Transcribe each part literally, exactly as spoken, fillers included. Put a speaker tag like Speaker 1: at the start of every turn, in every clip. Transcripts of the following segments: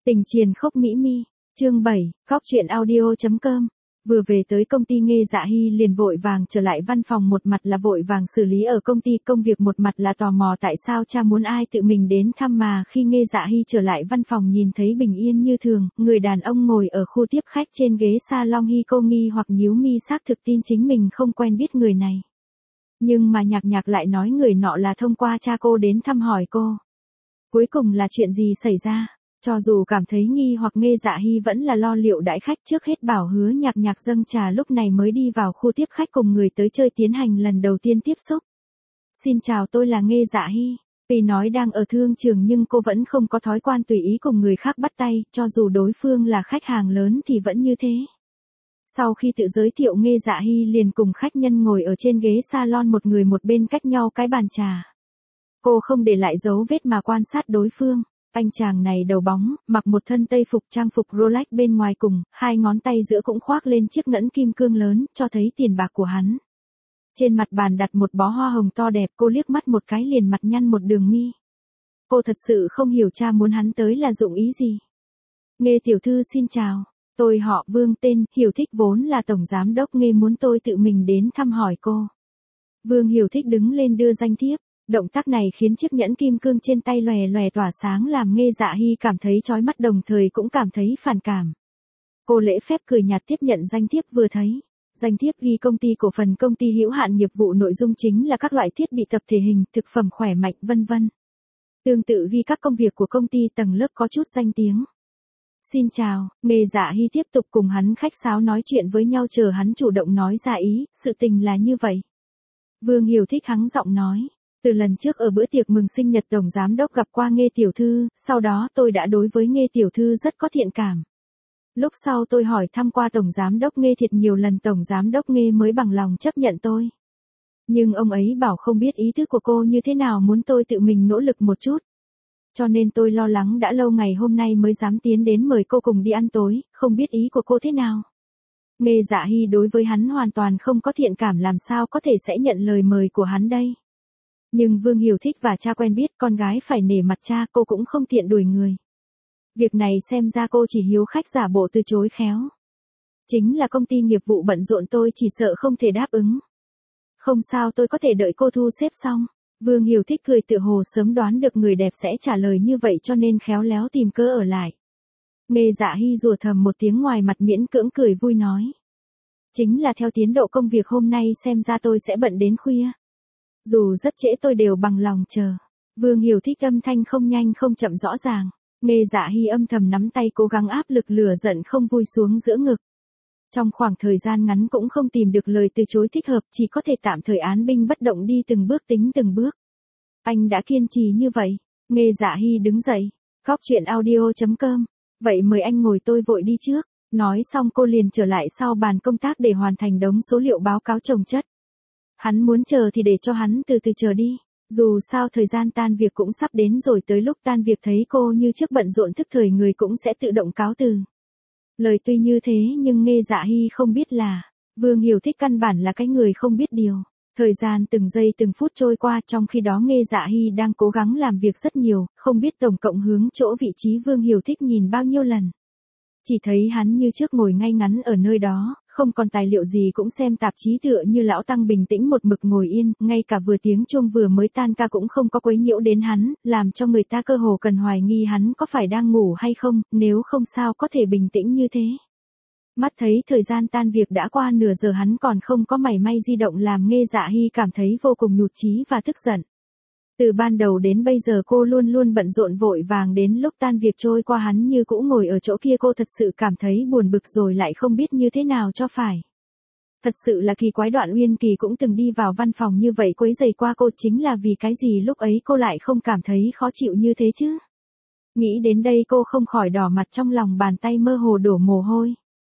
Speaker 1: Tình triền khốc mỹ mi, chương bảy, cóc truyện audio chấm com. Vừa về tới công ty Nghê Dạ Hy liền vội vàng trở lại văn phòng, một mặt là vội vàng xử lý ở công ty công việc, một mặt là tò mò tại sao cha muốn ai tự mình đến thăm. Mà khi Nghê Dạ Hy trở lại văn phòng nhìn thấy bình yên như thường, người đàn ông ngồi ở khu tiếp khách trên ghế salon, Hy cô nghi hoặc nhíu mi, xác thực tin chính mình không quen biết người này. Nhưng mà nhạc nhạc lại nói người nọ là thông qua cha cô đến thăm hỏi cô. Cuối cùng là chuyện gì xảy ra? Cho dù cảm thấy nghi hoặc, Nghê Dạ Hy vẫn là lo liệu đãi khách, trước hết bảo Hứa Nhạc Nhạc dâng trà, lúc này mới đi vào khu tiếp khách cùng người tới chơi tiến hành lần đầu tiên tiếp xúc. Xin chào, tôi là Nghê Dạ Hy. Tuy nói đang ở thương trường nhưng cô vẫn không có thói quan tùy ý cùng người khác bắt tay, cho dù đối phương là khách hàng lớn thì vẫn như thế. Sau khi tự giới thiệu, Nghê Dạ Hy liền cùng khách nhân ngồi ở trên ghế salon, một người một bên cách nhau cái bàn trà. Cô không để lại dấu vết mà quan sát đối phương. Anh chàng này đầu bóng, mặc một thân tây phục, trang phục Rolex bên ngoài, cùng hai ngón tay giữa cũng khoác lên chiếc nhẫn kim cương lớn, cho thấy tiền bạc của hắn. Trên mặt bàn đặt một bó hoa hồng to đẹp, cô liếc mắt một cái liền mặt nhăn một đường mi. Cô thật sự không hiểu cha muốn hắn tới là dụng ý gì. Nghê tiểu thư xin chào, tôi họ Vương, tên Hiểu Thích, vốn là tổng giám đốc Nghê, muốn tôi tự mình đến thăm hỏi cô. Vương Hiểu Thích đứng lên đưa danh thiếp. Động tác này khiến chiếc nhẫn kim cương trên tay lòe lòe tỏa sáng, làm Nghê Dạ Hy cảm thấy chói mắt, đồng thời cũng cảm thấy phản cảm. Cô lễ phép cười nhạt tiếp nhận danh thiếp, vừa thấy danh thiếp ghi công ty cổ phần công ty hữu hạn nghiệp vụ, nội dung chính là các loại thiết bị tập thể hình, thực phẩm khỏe mạnh, vân vân. Tương tự ghi các công việc của công ty tầng lớp có chút danh tiếng. Xin chào, Nghê Dạ Hy tiếp tục cùng hắn khách sáo nói chuyện với nhau, chờ hắn chủ động nói ra ý, sự tình là như vậy. Vương Hiểu Thích hắng giọng nói. Từ lần trước ở bữa tiệc mừng sinh nhật tổng giám đốc gặp qua Nghê tiểu thư, sau đó tôi đã đối với Nghê tiểu thư rất có thiện cảm. Lúc sau tôi hỏi thăm qua tổng giám đốc Nghê thiệt nhiều lần, tổng giám đốc Nghê mới bằng lòng chấp nhận tôi. Nhưng ông ấy bảo không biết ý thức của cô như thế nào, muốn tôi tự mình nỗ lực một chút. Cho nên tôi lo lắng đã lâu, ngày hôm nay mới dám tiến đến mời cô cùng đi ăn tối, không biết ý của cô thế nào. Nghê Dạ Hy đối với hắn hoàn toàn không có thiện cảm, làm sao có thể sẽ nhận lời mời của hắn đây. Nhưng Vương Hiểu Thích và cha quen biết, con gái phải nể mặt cha, cô cũng không tiện đuổi người. Việc này xem ra cô chỉ hiếu khách, giả bộ từ chối khéo. Chính là công ty nghiệp vụ bận rộn, tôi chỉ sợ không thể đáp ứng. Không sao, tôi có thể đợi cô thu xếp xong. Vương Hiểu Thích cười, tự hồ sớm đoán được người đẹp sẽ trả lời như vậy, cho nên khéo léo tìm cớ ở lại. Nghê Dạ Hy rủa thầm một tiếng, ngoài mặt miễn cưỡng cười vui nói. Chính là theo tiến độ công việc hôm nay xem ra tôi sẽ bận đến khuya. Dù rất trễ tôi đều bằng lòng chờ. Vương Hiểu Thích âm thanh không nhanh không chậm rõ ràng. Nghê Dạ Hy âm thầm nắm tay, cố gắng áp lực lửa giận không vui xuống giữa ngực. Trong khoảng thời gian ngắn cũng không tìm được lời từ chối thích hợp, chỉ có thể tạm thời án binh bất động, đi từng bước tính từng bước. Anh đã kiên trì như vậy. Nghê Dạ Hy đứng dậy. Cóc truyện audio chấm com. Vậy mời anh ngồi, tôi vội đi trước. Nói xong cô liền trở lại sau bàn công tác để hoàn thành đống số liệu báo cáo chồng chất. Hắn muốn chờ thì để cho hắn từ từ chờ đi. Dù sao thời gian tan việc cũng sắp đến rồi, tới lúc tan việc thấy cô như trước bận rộn thức thời, người cũng sẽ tự động cáo từ. Lời tuy như thế nhưng Nghê Dạ Hy không biết là, Vương Hiểu Thích căn bản là cái người không biết điều. Thời gian từng giây từng phút trôi qua, trong khi đó Nghê Dạ Hy đang cố gắng làm việc rất nhiều, không biết tổng cộng hướng chỗ vị trí Vương Hiểu Thích nhìn bao nhiêu lần. Chỉ thấy hắn như trước ngồi ngay ngắn ở nơi đó, không còn tài liệu gì, cũng xem tạp chí, tựa như lão tăng bình tĩnh một mực ngồi yên, ngay cả vừa tiếng chuông vừa mới tan ca cũng không có quấy nhiễu đến hắn, làm cho người ta cơ hồ cần hoài nghi hắn có phải đang ngủ hay không, nếu không sao có thể bình tĩnh như thế. Mắt thấy thời gian tan việc đã qua nửa giờ, hắn còn không có mảy may di động, làm Nghê Dạ Hy cảm thấy vô cùng nhụt chí và tức giận. Từ ban đầu đến bây giờ cô luôn luôn bận rộn vội vàng, đến lúc tan việc trôi qua hắn như cũ ngồi ở chỗ kia, cô thật sự cảm thấy buồn bực rồi lại không biết như thế nào cho phải. Thật sự là kỳ quái, Đoạn Uyên Kỳ cũng từng đi vào văn phòng như vậy quấy rầy qua cô, chính là vì cái gì lúc ấy cô lại không cảm thấy khó chịu như thế chứ? Nghĩ đến đây cô không khỏi đỏ mặt, trong lòng bàn tay mơ hồ đổ mồ hôi.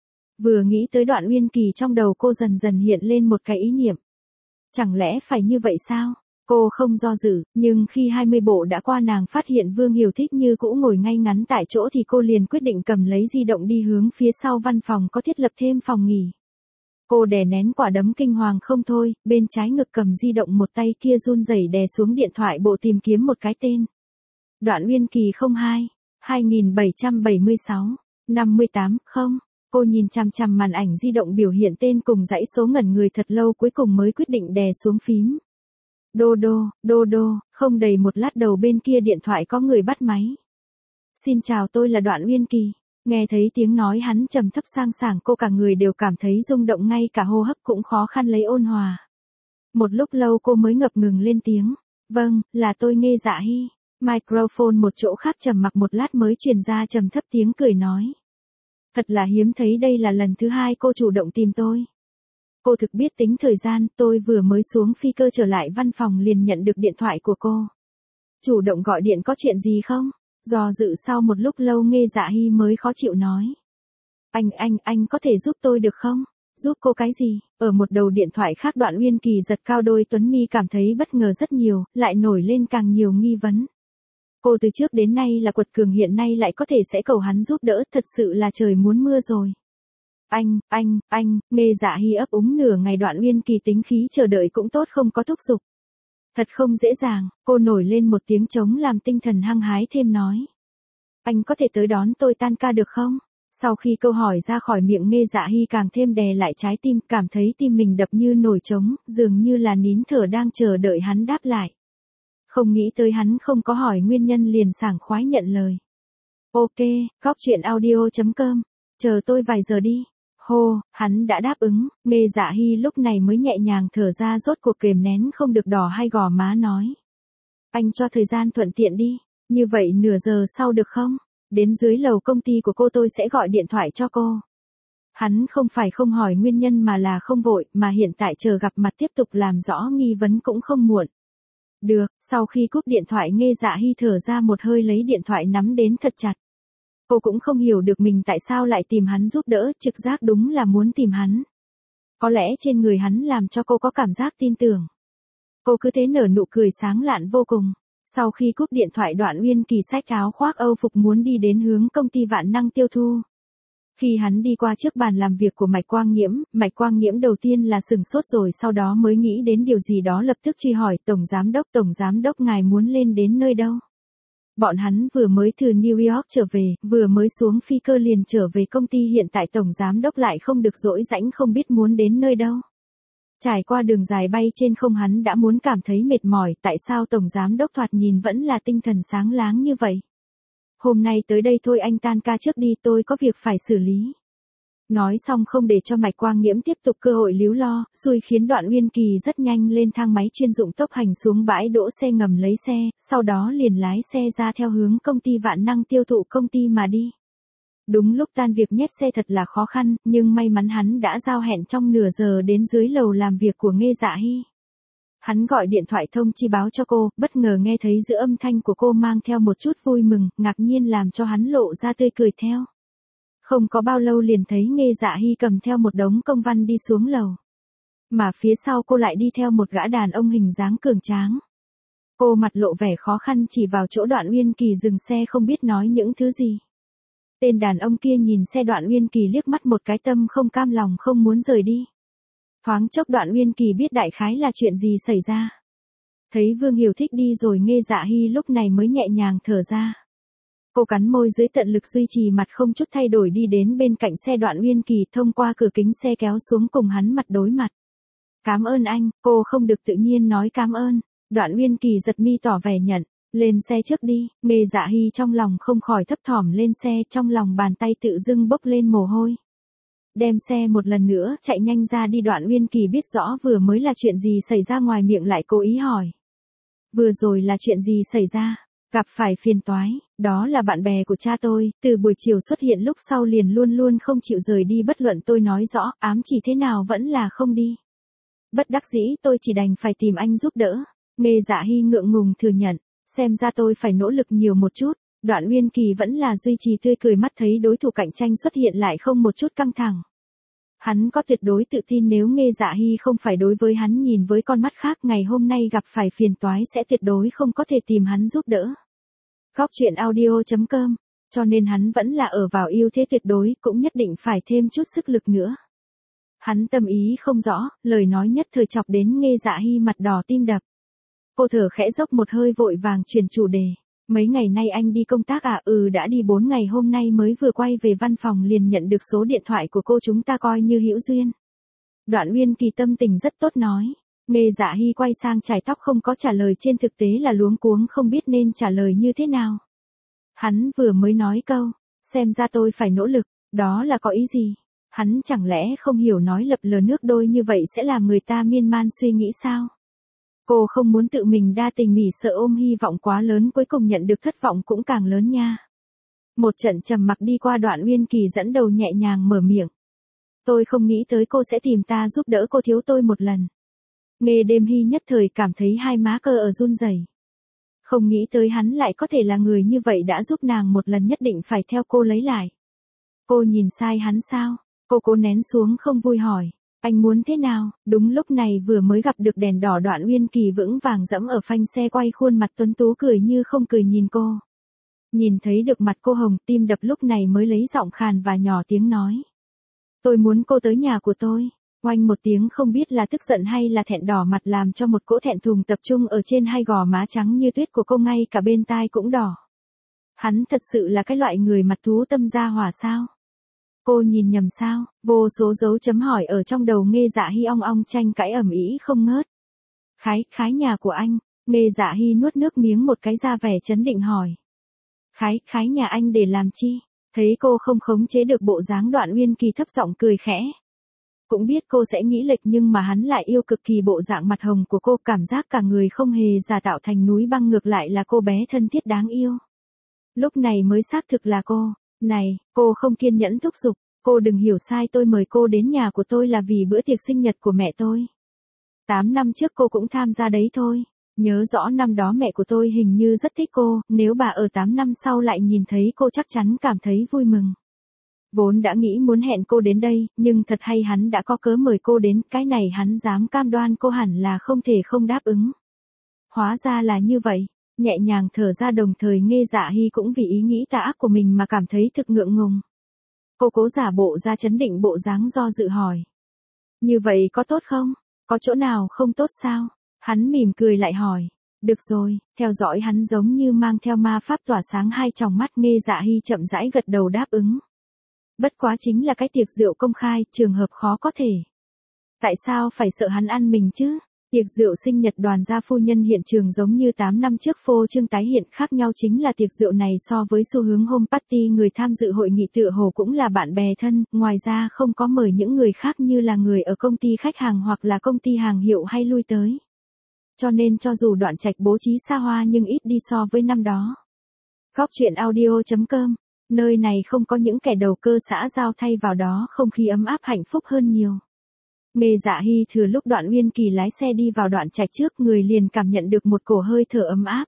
Speaker 1: Vừa nghĩ tới Đoạn Uyên Kỳ, trong đầu cô dần dần hiện lên một cái ý niệm. Chẳng lẽ phải như vậy sao? Cô không do dự, nhưng khi hai mươi bộ đã qua, nàng phát hiện Vương Hiểu Thích như cũ ngồi ngay ngắn tại chỗ, thì cô liền quyết định cầm lấy di động đi hướng phía sau văn phòng có thiết lập thêm phòng nghỉ. Cô đè nén quả đấm kinh hoàng không thôi, bên trái ngực cầm di động, một tay kia run rẩy đè xuống điện thoại bộ tìm kiếm một cái tên. Đoạn Uyên Kỳ không hai. hai nghìn bảy trăm bảy mươi sáu, năm mươi tám, không. Cô nhìn chằm chằm màn ảnh di động biểu hiện tên cùng dãy số ngẩn người thật lâu cuối cùng mới quyết định đè xuống phím. Đô đô, đô đô, không đầy một lát đầu bên kia điện thoại có người bắt máy. Xin chào, tôi là Đoạn Uyên Kỳ. Nghe thấy tiếng nói hắn trầm thấp sang sảng, cô cả người đều cảm thấy rung động, ngay cả hô hấp cũng khó khăn lấy ôn hòa. Một lúc lâu cô mới ngập ngừng lên tiếng. Vâng, là tôi Nghê Dạ Hy. Microphone một chỗ khác trầm mặc một lát mới truyền ra trầm thấp tiếng cười nói. Thật là hiếm thấy, đây là lần thứ hai cô chủ động tìm tôi. Cô thực biết tính thời gian, tôi vừa mới xuống phi cơ trở lại văn phòng liền nhận được điện thoại của cô. Chủ động gọi điện có chuyện gì không? Do dự sau một lúc lâu Nghê Dạ Hy mới khó chịu nói. Anh, anh, anh có thể giúp tôi được không? Giúp cô cái gì? Ở một đầu điện thoại khác Đoạn Uyên Kỳ giật cao đôi tuấn mi, cảm thấy bất ngờ rất nhiều, lại nổi lên càng nhiều nghi vấn. Cô từ trước đến nay là quật cường, hiện nay lại có thể sẽ cầu hắn giúp đỡ, thật sự là trời muốn mưa rồi. Anh, anh, anh, Nghê Dạ Hy ấp úng nửa ngày. Đoạn Uyên Kỳ tính khí chờ đợi cũng tốt, không có thúc giục. Thật không dễ dàng, cô nổi lên một tiếng trống làm tinh thần hăng hái thêm nói. Anh có thể tới đón tôi tan ca được không? Sau khi câu hỏi ra khỏi miệng Nghê Dạ Hy càng thêm đè lại trái tim, cảm thấy tim mình đập như nổi trống, dường như là nín thở đang chờ đợi hắn đáp lại. Không nghĩ tới hắn không có hỏi nguyên nhân liền sảng khoái nhận lời. Ok, cóc truyện audio chấm com, chờ tôi vài giờ đi. Hô, hắn đã đáp ứng. Nghê Dạ Hy lúc này mới nhẹ nhàng thở ra, rốt cuộc kềm nén không được đỏ hai gò má nói. Anh cho thời gian thuận tiện đi, như vậy nửa giờ sau được không? Đến dưới lầu công ty của cô tôi sẽ gọi điện thoại cho cô. Hắn không phải không hỏi nguyên nhân mà là không vội, mà hiện tại chờ gặp mặt tiếp tục làm rõ nghi vấn cũng không muộn. Được, sau khi cúp điện thoại Nghê Dạ Hy thở ra một hơi lấy điện thoại nắm đến thật chặt. Cô cũng không hiểu được mình tại sao lại tìm hắn giúp đỡ, trực giác đúng là muốn tìm hắn. Có lẽ trên người hắn làm cho cô có cảm giác tin tưởng. Cô cứ thế nở nụ cười sáng lạn vô cùng. Sau khi cúp điện thoại Đoạn Uyên Kỳ xách áo khoác Âu phục muốn đi đến hướng công ty Vạn Năng Tiêu Thu. Khi hắn đi qua trước bàn làm việc của Mạch Quang Nghiễm, Mạch Quang Nghiễm đầu tiên là sừng sốt rồi sau đó mới nghĩ đến điều gì đó lập tức truy hỏi, Tổng Giám Đốc, Tổng Giám Đốc ngài muốn lên đến nơi đâu? Bọn hắn vừa mới từ New York trở về, vừa mới xuống phi cơ liền trở về công ty, hiện tại Tổng Giám Đốc lại không được rỗi rãnh không biết muốn đến nơi đâu. Trải qua đường dài bay trên không hắn đã muốn cảm thấy mệt mỏi, tại sao Tổng Giám Đốc thoạt nhìn vẫn là tinh thần sáng láng như vậy? Hôm nay tới đây thôi, anh tan ca trước đi, tôi có việc phải xử lý. Nói xong không để cho Mạch Quang Nghiễm tiếp tục cơ hội líu lo, xui khiến Đoạn Uyên Kỳ rất nhanh lên thang máy chuyên dụng tốc hành xuống bãi đỗ xe ngầm lấy xe, sau đó liền lái xe ra theo hướng công ty Vạn Năng Tiêu Thụ công ty mà đi. Đúng lúc tan việc nhét xe thật là khó khăn, nhưng may mắn hắn đã giao hẹn trong nửa giờ đến dưới lầu làm việc của Nghê Dạ Hy. Hắn gọi điện thoại thông chi báo cho cô, bất ngờ nghe thấy giữa âm thanh của cô mang theo một chút vui mừng, ngạc nhiên làm cho hắn lộ ra tươi cười theo. Không có bao lâu liền thấy Nghê Dạ Hy cầm theo một đống công văn đi xuống lầu. Mà phía sau cô lại đi theo một gã đàn ông hình dáng cường tráng. Cô mặt lộ vẻ khó khăn chỉ vào chỗ Đoạn Uyên Kỳ dừng xe không biết nói những thứ gì. Tên đàn ông kia nhìn xe Đoạn Uyên Kỳ liếc mắt một cái, tâm không cam lòng không muốn rời đi. Thoáng chốc Đoạn Uyên Kỳ biết đại khái là chuyện gì xảy ra. Thấy Vương Hiểu Thích đi rồi Nghê Dạ Hy lúc này mới nhẹ nhàng thở ra. Cô cắn môi dưới tận lực duy trì mặt không chút thay đổi đi đến bên cạnh xe Đoạn Uyên Kỳ, thông qua cửa kính xe kéo xuống cùng hắn mặt đối mặt. Cảm ơn anh, cô không được tự nhiên nói cảm ơn. Đoạn Uyên Kỳ giật mi tỏ vẻ nhận. Lên xe trước đi. Nghê Dạ Hy trong lòng không khỏi thấp thỏm lên xe, trong lòng bàn tay tự dưng bốc lên mồ hôi. Đem xe một lần nữa chạy nhanh ra đi. Đoạn Uyên Kỳ biết rõ vừa mới là chuyện gì xảy ra, ngoài miệng lại cố ý hỏi. Vừa rồi là chuyện gì xảy ra? Gặp phải phiền toái, đó là bạn bè của cha tôi, từ buổi chiều xuất hiện lúc sau liền luôn luôn không chịu rời đi, bất luận tôi nói rõ, ám chỉ thế nào vẫn là không đi. Bất đắc dĩ tôi chỉ đành phải tìm anh giúp đỡ. Nghê Dạ Hy ngượng ngùng thừa nhận, xem ra tôi phải nỗ lực nhiều một chút. Đoạn Uyên Kỳ vẫn là duy trì tươi cười, mắt thấy đối thủ cạnh tranh xuất hiện lại không một chút căng thẳng. Hắn có tuyệt đối tự tin nếu Nghê Dạ Hy không phải đối với hắn nhìn với con mắt khác, ngày hôm nay gặp phải phiền toái sẽ tuyệt đối không có thể tìm hắn giúp đỡ. Cóc truyện audio chấm com, cho nên hắn vẫn là ở vào ưu thế tuyệt đối, cũng nhất định phải thêm chút sức lực nữa. Hắn tâm ý không rõ, lời nói nhất thời chọc đến Nghê Dạ Hy mặt đỏ tim đập. Cô thở khẽ dốc một hơi vội vàng chuyển chủ đề. Mấy ngày nay anh đi công tác à? Ừ, đã đi bốn ngày, hôm nay mới vừa quay về văn phòng liền nhận được số điện thoại của cô, chúng ta coi như hữu duyên. Đoạn Uyên Kỳ tâm tình rất tốt nói. Nghe Dạ Hy quay sang chải tóc không có trả lời, trên thực tế là luống cuống không biết nên trả lời như thế nào. Hắn vừa mới nói câu, xem ra tôi phải nỗ lực, đó là có ý gì? Hắn chẳng lẽ không hiểu nói lập lờ nước đôi như vậy sẽ làm người ta miên man suy nghĩ sao? Cô không muốn tự mình đa tình mỉ, sợ ôm hy vọng quá lớn cuối cùng nhận được thất vọng cũng càng lớn nha. Một trận trầm mặc đi qua, Đoạn Uyên Kỳ dẫn đầu nhẹ nhàng mở miệng. Tôi không nghĩ tới cô sẽ tìm ta giúp đỡ, cô thiếu tôi một lần. Nghe Đêm Hy nhất thời cảm thấy hai má cơ ở run rẩy. Không nghĩ tới hắn lại có thể là người như vậy, đã giúp nàng một lần nhất định phải theo cô lấy lại. Cô nhìn sai hắn sao? Cô cố nén xuống không vui hỏi. Anh muốn thế nào? Đúng lúc này vừa mới gặp được đèn đỏ, Đoạn Uyên Kỳ vững vàng dẫm ở phanh xe, quay khuôn mặt tuấn tú cười như không cười nhìn cô. Nhìn thấy được mặt cô hồng, tim đập lúc này mới lấy giọng khàn và nhỏ tiếng nói. Tôi muốn cô tới nhà của tôi. Oanh một tiếng, không biết là tức giận hay là thẹn, đỏ mặt làm cho một cỗ thẹn thùng tập trung ở trên hai gò má trắng như tuyết của cô, ngay cả bên tai cũng đỏ. Hắn thật sự là cái loại người mặt thú tâm ra hỏa sao? Cô nhìn nhầm sao? Vô số dấu chấm hỏi ở trong đầu Nghe Dạ Hy ong ong tranh cãi ầm ĩ không ngớt. Khái, khái nhà của anh. Nghe Dạ Hy nuốt nước miếng một cái, ra vẻ chấn định hỏi. Khái, khái nhà anh để làm chi? Thấy cô không khống chế được bộ dáng, Đoạn Uyên Kỳ thấp giọng cười khẽ. Cũng biết cô sẽ nghĩ lệch, nhưng mà hắn lại yêu cực kỳ bộ dạng mặt hồng của cô, cảm giác cả người không hề giả tạo thành núi băng, ngược lại là cô bé thân thiết đáng yêu. Lúc này mới xác thực là cô. Này, cô không kiên nhẫn thúc giục, cô đừng hiểu sai, tôi mời cô đến nhà của tôi là vì bữa tiệc sinh nhật của mẹ tôi. Tám năm trước cô cũng tham gia đấy thôi. Nhớ rõ năm đó mẹ của tôi hình như rất thích cô, nếu bà ở tám năm sau lại nhìn thấy cô chắc chắn cảm thấy vui mừng. Vốn đã nghĩ muốn hẹn cô đến đây, nhưng thật hay hắn đã có cớ mời cô đến, cái này hắn dám cam đoan cô hẳn là không thể không đáp ứng. Hóa ra là như vậy, nhẹ nhàng thở ra, đồng thời Nghe Dạ Hy cũng vì ý nghĩ tà ác của mình mà cảm thấy thực ngượng ngùng. Cô cố giả bộ ra chấn định bộ dáng do dự hỏi. Như vậy có tốt không? Có chỗ nào không tốt sao? Hắn mỉm cười lại hỏi. Được rồi, theo dõi hắn giống như mang theo ma pháp tỏa sáng hai tròng mắt, Nghe Dạ Hy chậm rãi gật đầu đáp ứng. Bất quá chính là cái tiệc rượu công khai, trường hợp khó có thể. Tại sao phải sợ hắn ăn mình chứ? Tiệc rượu sinh nhật Đoàn gia phu nhân hiện trường giống như tám năm trước phô trương tái hiện, khác nhau chính là tiệc rượu này so với xu hướng home party, người tham dự hội nghị tựa hồ cũng là bạn bè thân, ngoài ra không có mời những người khác như là người ở công ty khách hàng hoặc là công ty hàng hiệu hay lui tới. Cho nên cho dù Đoạn Trạch bố trí xa hoa nhưng ít đi so với năm đó. Góc truyện audio chấm com, nơi này không có những kẻ đầu cơ xã giao, thay vào đó không khí ấm áp hạnh phúc hơn nhiều. Nghe Dạ Hy thừa lúc Đoạn Uyên Kỳ lái xe đi vào Đoạn Trạch trước, người liền cảm nhận được một cổ hơi thở ấm áp.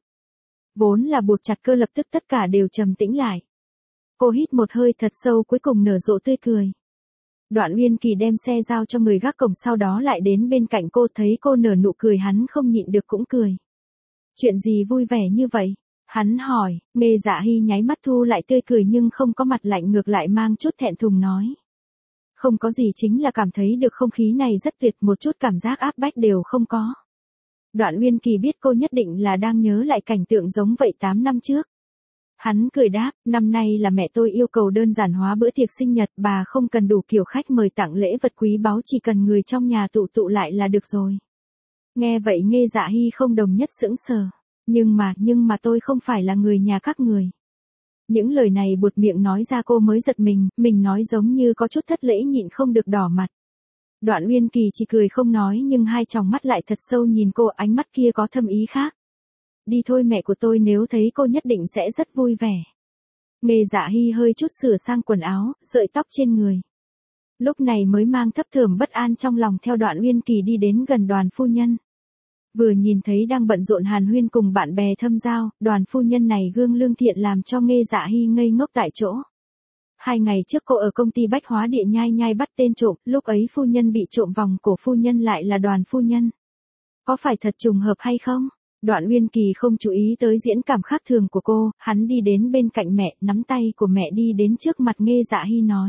Speaker 1: Vốn là buộc chặt cơ, lập tức tất cả đều trầm tĩnh lại. Cô hít một hơi thật sâu, cuối cùng nở rộ tươi cười. Đoạn Uyên Kỳ đem xe giao cho người gác cổng, sau đó lại đến bên cạnh cô, thấy cô nở nụ cười hắn không nhịn được cũng cười. Chuyện gì vui vẻ như vậy? Hắn hỏi. Nghe Dạ Hy nháy mắt thu lại tươi cười nhưng không có mặt lạnh, ngược lại mang chút thẹn thùng nói. Không có gì, chính là cảm thấy được không khí này rất tuyệt, một chút cảm giác áp bách đều không có. Đoạn Uyên Kỳ biết cô nhất định là đang nhớ lại cảnh tượng giống vậy tám năm trước. Hắn cười đáp, năm nay là mẹ tôi yêu cầu đơn giản hóa bữa tiệc sinh nhật, bà không cần đủ kiểu khách mời tặng lễ vật quý báu, chỉ cần người trong nhà tụ tụ lại là được rồi. Nghe vậy Nghe Dạ Hy không đồng nhất sững sờ. Nhưng mà, nhưng mà tôi không phải là người nhà các người. Những lời này buột miệng nói ra cô mới giật mình, mình nói giống như có chút thất lễ, nhịn không được đỏ mặt. Đoạn Uyên Kỳ chỉ cười không nói, nhưng hai tròng mắt lại thật sâu nhìn cô, ánh mắt kia có thâm ý khác. Đi thôi, mẹ của tôi nếu thấy cô nhất định sẽ rất vui vẻ. Nghe Dạ Hy hơi chút sửa sang quần áo, sợi tóc trên người. Lúc này mới mang thấp thởm bất an trong lòng theo Đoạn Uyên Kỳ đi đến gần Đoàn phu nhân. Vừa nhìn thấy đang bận rộn hàn huyên cùng bạn bè thâm giao, Đoàn phu nhân này gương lương thiện làm cho Nghe Dạ Hy ngây ngốc tại chỗ. Hai ngày trước cô ở công ty bách hóa địa nhai nhai bắt tên trộm, lúc ấy phu nhân bị trộm vòng cổ, phu nhân lại là Đoàn phu nhân. Có phải thật trùng hợp hay không? Đoạn Uyên Kỳ không chú ý tới diễn cảm khác thường của cô, hắn đi đến bên cạnh mẹ, nắm tay của mẹ đi đến trước mặt Nghe Dạ Hy nói.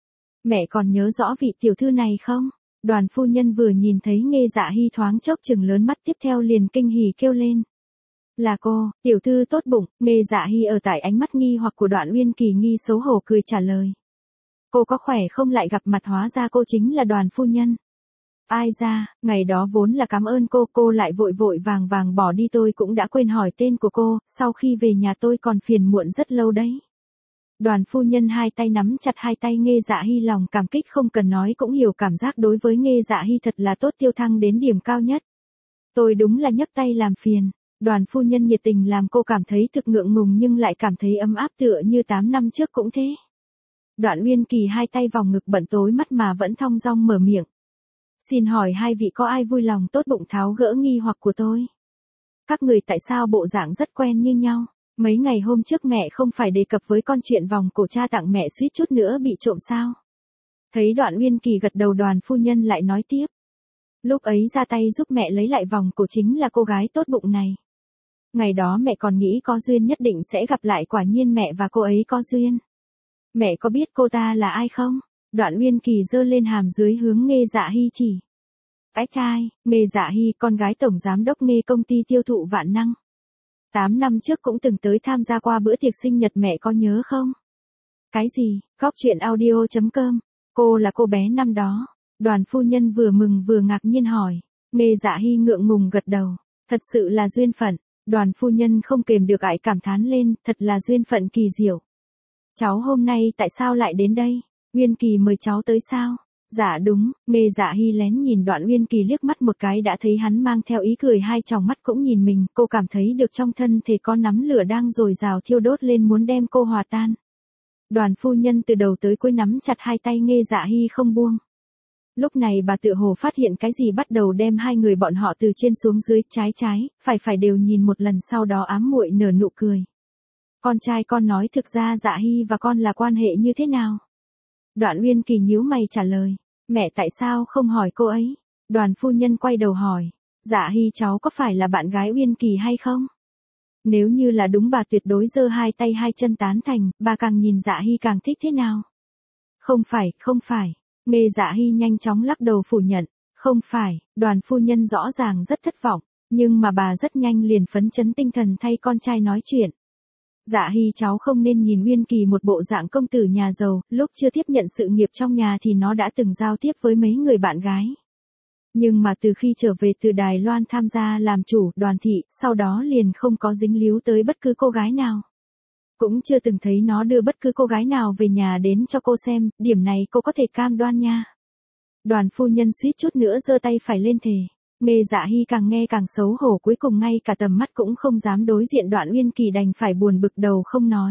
Speaker 1: Mẹ còn nhớ rõ vị tiểu thư này không? Đoàn phu nhân vừa nhìn thấy Nghe Dạ Hy thoáng chốc chừng lớn mắt, tiếp theo liền kinh hỉ kêu lên. Là cô, tiểu thư tốt bụng, Nghe Dạ Hy ở tại ánh mắt nghi hoặc của Đoạn Uyên Kỳ nghi xấu hổ cười trả lời. Cô có khỏe không, lại gặp mặt hóa ra cô chính là Đoàn phu nhân. Ai ra, ngày đó vốn là cảm ơn cô, cô lại vội vội vàng vàng bỏ đi, tôi cũng đã quên hỏi tên của cô, sau khi về nhà tôi còn phiền muộn rất lâu đấy. Đoàn phu nhân hai tay nắm chặt hai tay Nghe Dạ Hy, lòng cảm kích không cần nói cũng hiểu cảm giác đối với Nghe Dạ Hy thật là tốt, tiêu thăng đến điểm cao nhất. Tôi đúng là nhấc tay làm phiền. Đoàn phu nhân nhiệt tình làm cô cảm thấy thực ngượng ngùng nhưng lại cảm thấy ấm áp tựa như tám năm trước cũng thế. Đoạn Uyên Kỳ hai tay vòng ngực bận tối mắt mà vẫn thong dong mở miệng. Xin hỏi hai vị có ai vui lòng tốt bụng tháo gỡ nghi hoặc của tôi? Các người tại sao bộ dạng rất quen như nhau? Mấy ngày hôm trước mẹ không phải đề cập với con chuyện vòng cổ cha tặng mẹ suýt chút nữa bị trộm sao? Thấy Đoạn Uyên Kỳ gật đầu, đoàn phu nhân lại nói tiếp. Lúc ấy ra tay giúp mẹ lấy lại vòng cổ chính là cô gái tốt bụng này. Ngày đó mẹ còn nghĩ có duyên nhất định sẽ gặp lại, quả nhiên mẹ và cô ấy có duyên. Mẹ có biết cô ta là ai không? Đoạn Uyên Kỳ giơ lên hàm dưới hướng Nghe Dạ Hy chỉ. Ách trai, Nghe Dạ Hy, con gái tổng giám đốc Nghe công ty tiêu thụ Vạn Năng. Tám năm trước cũng từng tới tham gia qua bữa tiệc sinh nhật mẹ, có nhớ không? Cái gì? Góc truyện audio chấm com. Cô là cô bé năm đó. Đoàn phu nhân vừa mừng vừa ngạc nhiên hỏi. Nghe Dạ Hy ngượng ngùng gật đầu. Thật sự là duyên phận. Đoàn phu nhân không kềm được ải cảm thán lên, thật là duyên phận kỳ diệu. Cháu hôm nay tại sao lại đến đây? Uyên Kỳ mời cháu tới sao? Dạ đúng. Nghe Dạ Hy lén nhìn Đoạn Uyên Kỳ liếc mắt một cái đã thấy hắn mang theo ý cười, hai tròng mắt cũng nhìn mình, cô cảm thấy được trong thân thể có nắm lửa đang dồi dào thiêu đốt lên muốn đem cô hòa tan. Đoàn phu nhân từ đầu tới cuối nắm chặt hai tay Nghe Dạ Hy không buông. Lúc này bà tựa hồ phát hiện cái gì, bắt đầu đem hai người bọn họ từ trên xuống dưới, trái trái, phải phải đều nhìn một lần, sau đó ám muội nở nụ cười. Con trai con nói thực ra Dạ Hy và con là quan hệ như thế nào? Đoạn Uyên Kỳ nhíu mày trả lời. Mẹ tại sao không hỏi cô ấy? Đoàn phu nhân quay đầu hỏi. Dạ Hy cháu có phải là bạn gái Uyên Kỳ hay không? Nếu như là đúng, bà tuyệt đối giơ hai tay hai chân tán thành, bà càng nhìn Dạ Hy càng thích thế nào? Không phải, không phải. Nghe Dạ Hy nhanh chóng lắc đầu phủ nhận. Không phải. Đoàn phu nhân rõ ràng rất thất vọng, nhưng mà bà rất nhanh liền phấn chấn tinh thần thay con trai nói chuyện. Dạ Hy cháu không nên nhìn Uyên Kỳ một bộ dạng công tử nhà giàu, lúc chưa tiếp nhận sự nghiệp trong nhà thì nó đã từng giao tiếp với mấy người bạn gái. Nhưng mà từ khi trở về từ Đài Loan tham gia làm chủ Đoàn thị, sau đó liền không có dính líu tới bất cứ cô gái nào. Cũng chưa từng thấy nó đưa bất cứ cô gái nào về nhà đến cho cô xem, điểm này cô có thể cam đoan nha. Đoàn phu nhân suýt chút nữa giơ tay phải lên thề. Nghe Dạ Hy càng nghe càng xấu hổ, cuối cùng ngay cả tầm mắt cũng không dám đối diện Đoạn Uyên Kỳ, đành phải buồn bực đầu không nói.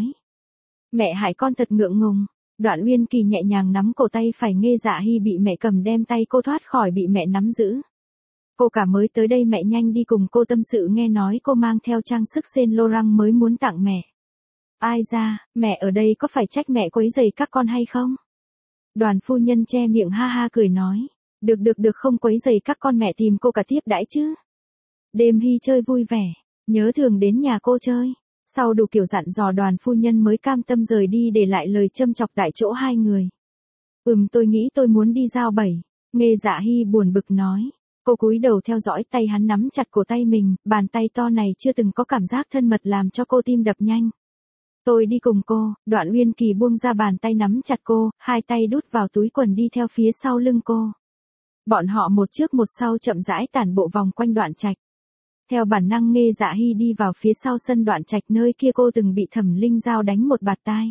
Speaker 1: Mẹ hại con thật ngượng ngùng. Đoạn Uyên Kỳ nhẹ nhàng nắm cổ tay phải Nghe Dạ Hy bị mẹ cầm, đem tay cô thoát khỏi bị mẹ nắm giữ. Cô cả mới tới đây, mẹ nhanh đi cùng cô tâm sự, nghe nói cô mang theo trang sức Saint Laurent mới muốn tặng mẹ. Ai ra, mẹ ở đây có phải trách mẹ quấy rầy các con hay không? Đoàn phu nhân che miệng ha ha cười nói. Được được được, không quấy rầy các con, mẹ tìm cô cả tiếp đãi chứ. Đêm Hy chơi vui vẻ, nhớ thường đến nhà cô chơi. Sau đủ kiểu dặn dò, đoàn phu nhân mới cam tâm rời đi, để lại lời châm chọc tại chỗ hai người. Ừm, tôi nghĩ tôi muốn đi giao bảy. Nghe Dạ Hy buồn bực nói. Cô cúi đầu theo dõi tay hắn nắm chặt cổ tay mình, bàn tay to này chưa từng có cảm giác thân mật làm cho cô tim đập nhanh. Tôi đi cùng cô. Đoạn Uyên Kỳ buông ra bàn tay nắm chặt cô, hai tay đút vào túi quần đi theo phía sau lưng cô. Bọn họ một trước một sau chậm rãi tản bộ vòng quanh Đoạn Trạch. Theo bản năng Nghe Dạ Hy đi vào phía sau sân Đoạn Trạch, nơi kia cô từng bị Thẩm Linh Giao đánh một bạt tai.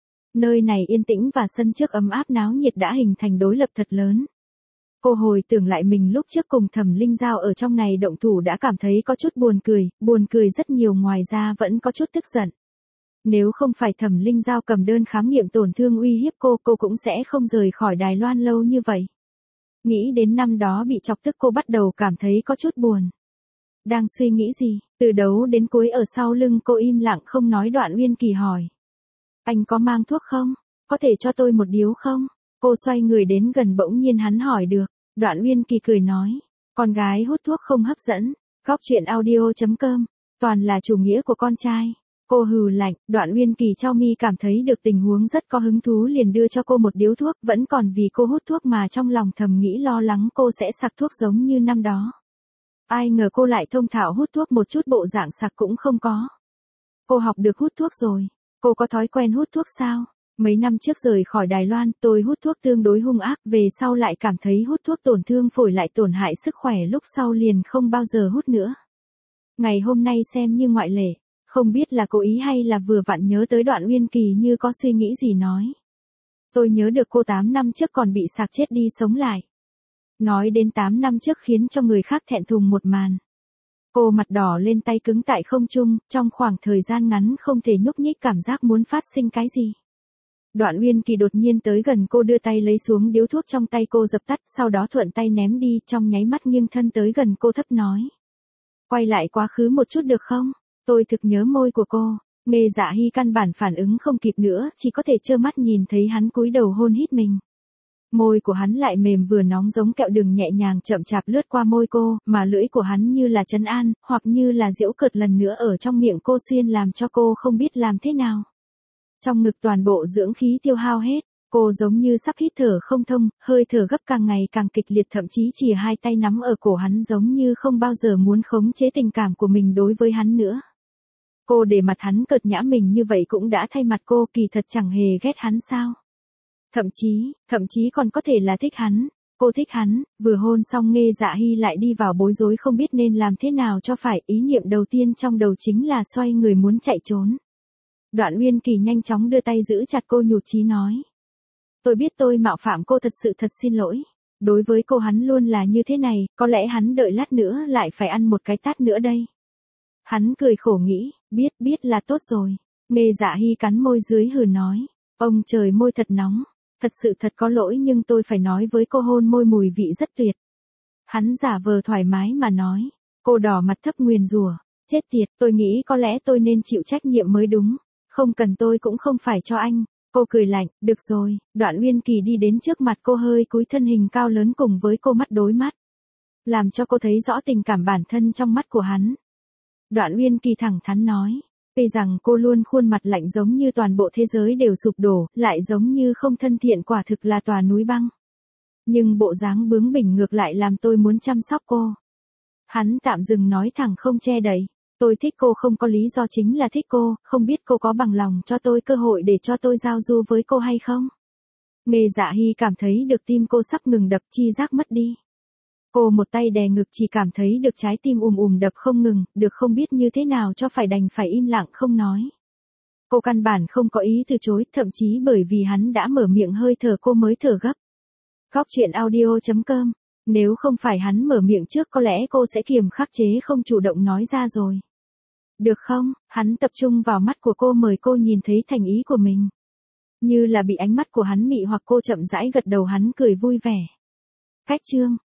Speaker 1: Nơi này yên tĩnh và sân trước ấm áp náo nhiệt đã hình thành đối lập thật lớn. Cô hồi tưởng lại mình lúc trước cùng Thẩm Linh Giao ở trong này động thủ đã cảm thấy có chút buồn cười, buồn cười rất nhiều, ngoài ra vẫn có chút tức giận. Nếu không phải Thẩm Linh Giao cầm đơn khám nghiệm tổn thương uy hiếp cô, cô cũng sẽ không rời khỏi Đài Loan lâu như vậy. Nghĩ đến năm đó bị chọc tức, cô bắt đầu cảm thấy có chút buồn. Đang suy nghĩ gì, từ đầu đến cuối ở sau lưng cô im lặng không nói. Đoạn Uyên Kỳ hỏi. Anh có mang thuốc không? Có thể cho tôi một điếu không? Cô xoay người đến gần, bỗng nhiên hắn hỏi được. Đoạn Uyên Kỳ cười nói. Con gái hút thuốc không hấp dẫn. Góc truyện audio chấm com. Toàn là chủ nghĩa của con trai. Cô hừ lạnh. Đoạn Uyên Kỳ cho mi cảm thấy được tình huống rất có hứng thú, liền đưa cho cô một điếu thuốc, vẫn còn vì cô hút thuốc mà trong lòng thầm nghĩ lo lắng cô sẽ sặc thuốc giống như năm đó. Ai ngờ cô lại thông thạo hút thuốc, một chút bộ dạng sặc cũng không có. Cô học được hút thuốc rồi. Cô có thói quen hút thuốc sao? Mấy năm trước rời khỏi Đài Loan, tôi hút thuốc tương đối hung ác, về sau lại cảm thấy hút thuốc tổn thương phổi, lại tổn hại sức khỏe, lúc sau liền không bao giờ hút nữa. Ngày hôm nay xem như ngoại lệ, không biết là cố ý hay là vừa vặn nhớ tới Đoạn Uyên Kỳ như có suy nghĩ gì nói. Tôi nhớ được cô tám năm trước còn bị sạc chết đi sống lại. Nói đến tám năm trước khiến cho người khác thẹn thùng một màn. Cô mặt đỏ lên, tay cứng tại không trung, trong khoảng thời gian ngắn không thể nhúc nhích, cảm giác muốn phát sinh cái gì. Đoạn Uyên Kỳ đột nhiên tới gần cô, đưa tay lấy xuống điếu thuốc trong tay cô dập tắt, sau đó thuận tay ném đi, trong nháy mắt nghiêng thân tới gần cô thấp nói. Quay lại quá khứ một chút được không? Tôi thực nhớ môi của cô. Nghe Dạ Hy căn bản phản ứng không kịp nữa, chỉ có thể trơ mắt nhìn thấy hắn cúi đầu hôn hít mình. Môi của hắn lại mềm vừa nóng giống kẹo đường, nhẹ nhàng chậm chạp lướt qua môi cô, mà lưỡi của hắn như là trấn an, hoặc như là giễu cợt lần nữa ở trong miệng cô xuyên, làm cho cô không biết làm thế nào. Trong ngực toàn bộ dưỡng khí tiêu hao hết, cô giống như sắp hít thở không thông, hơi thở gấp càng ngày càng kịch liệt, thậm chí chỉ hai tay nắm ở cổ hắn giống như không bao giờ muốn khống chế tình cảm của mình đối với hắn nữa. Cô để mặt hắn cợt nhã mình như vậy cũng đã thay mặt cô, kỳ thật chẳng hề ghét hắn sao. Thậm chí, thậm chí còn có thể là thích hắn. Cô thích hắn. Vừa hôn xong Nghe Dạ Hy lại đi vào bối rối không biết nên làm thế nào cho phải, ý niệm đầu tiên trong đầu chính là xoay người muốn chạy trốn. Đoạn Uyên Kỳ nhanh chóng đưa tay giữ chặt cô, nhụt chí nói. Tôi biết tôi mạo phạm cô, thật sự thật xin lỗi. Đối với cô hắn luôn là như thế này, có lẽ hắn đợi lát nữa lại phải ăn một cái tát nữa đây. Hắn cười khổ nghĩ, biết biết là tốt rồi. Nghe Dạ Hy cắn môi dưới hừ nói. Ông trời, môi thật nóng. Thật sự thật có lỗi, nhưng tôi phải nói với cô, hôn môi mùi vị rất tuyệt. Hắn giả vờ thoải mái mà nói. Cô đỏ mặt thấp nguyền rủa. Chết tiệt, tôi nghĩ có lẽ tôi nên chịu trách nhiệm mới đúng. Không cần, tôi cũng không phải cho anh. Cô cười lạnh, được rồi. Đoạn Uyên Kỳ đi đến trước mặt cô, hơi cúi thân, hình cao lớn cùng với cô mắt đối mắt. Làm cho cô thấy rõ tình cảm bản thân trong mắt của hắn. Đoạn Uyên Kỳ thẳng thắn nói. Tuy rằng cô luôn khuôn mặt lạnh giống như toàn bộ thế giới đều sụp đổ, lại giống như không thân thiện, quả thực là tòa núi băng. Nhưng bộ dáng bướng bỉnh ngược lại làm tôi muốn chăm sóc cô. Hắn tạm dừng nói thẳng không che đậy. Tôi thích cô không có lý do, chính là thích cô, không biết cô có bằng lòng cho tôi cơ hội để cho tôi giao du với cô hay không? Nghe Dạ Hy cảm thấy được tim cô sắp ngừng đập, chi giác mất đi. Cô một tay đè ngực, chỉ cảm thấy được trái tim ùm ùm đập không ngừng, được không biết như thế nào cho phải, đành phải im lặng không nói. Cô căn bản không có ý từ chối, thậm chí bởi vì hắn đã mở miệng hơi thở cô mới thở gấp. Góc chuyện audio chấm com. Nếu không phải hắn mở miệng trước có lẽ cô sẽ kiềm khắc chế không chủ động nói ra rồi. Được không? Hắn tập trung vào mắt của cô, mời cô nhìn thấy thành ý của mình. Như là bị ánh mắt của hắn mị hoặc, cô chậm rãi gật đầu, hắn cười vui vẻ. Cách chương.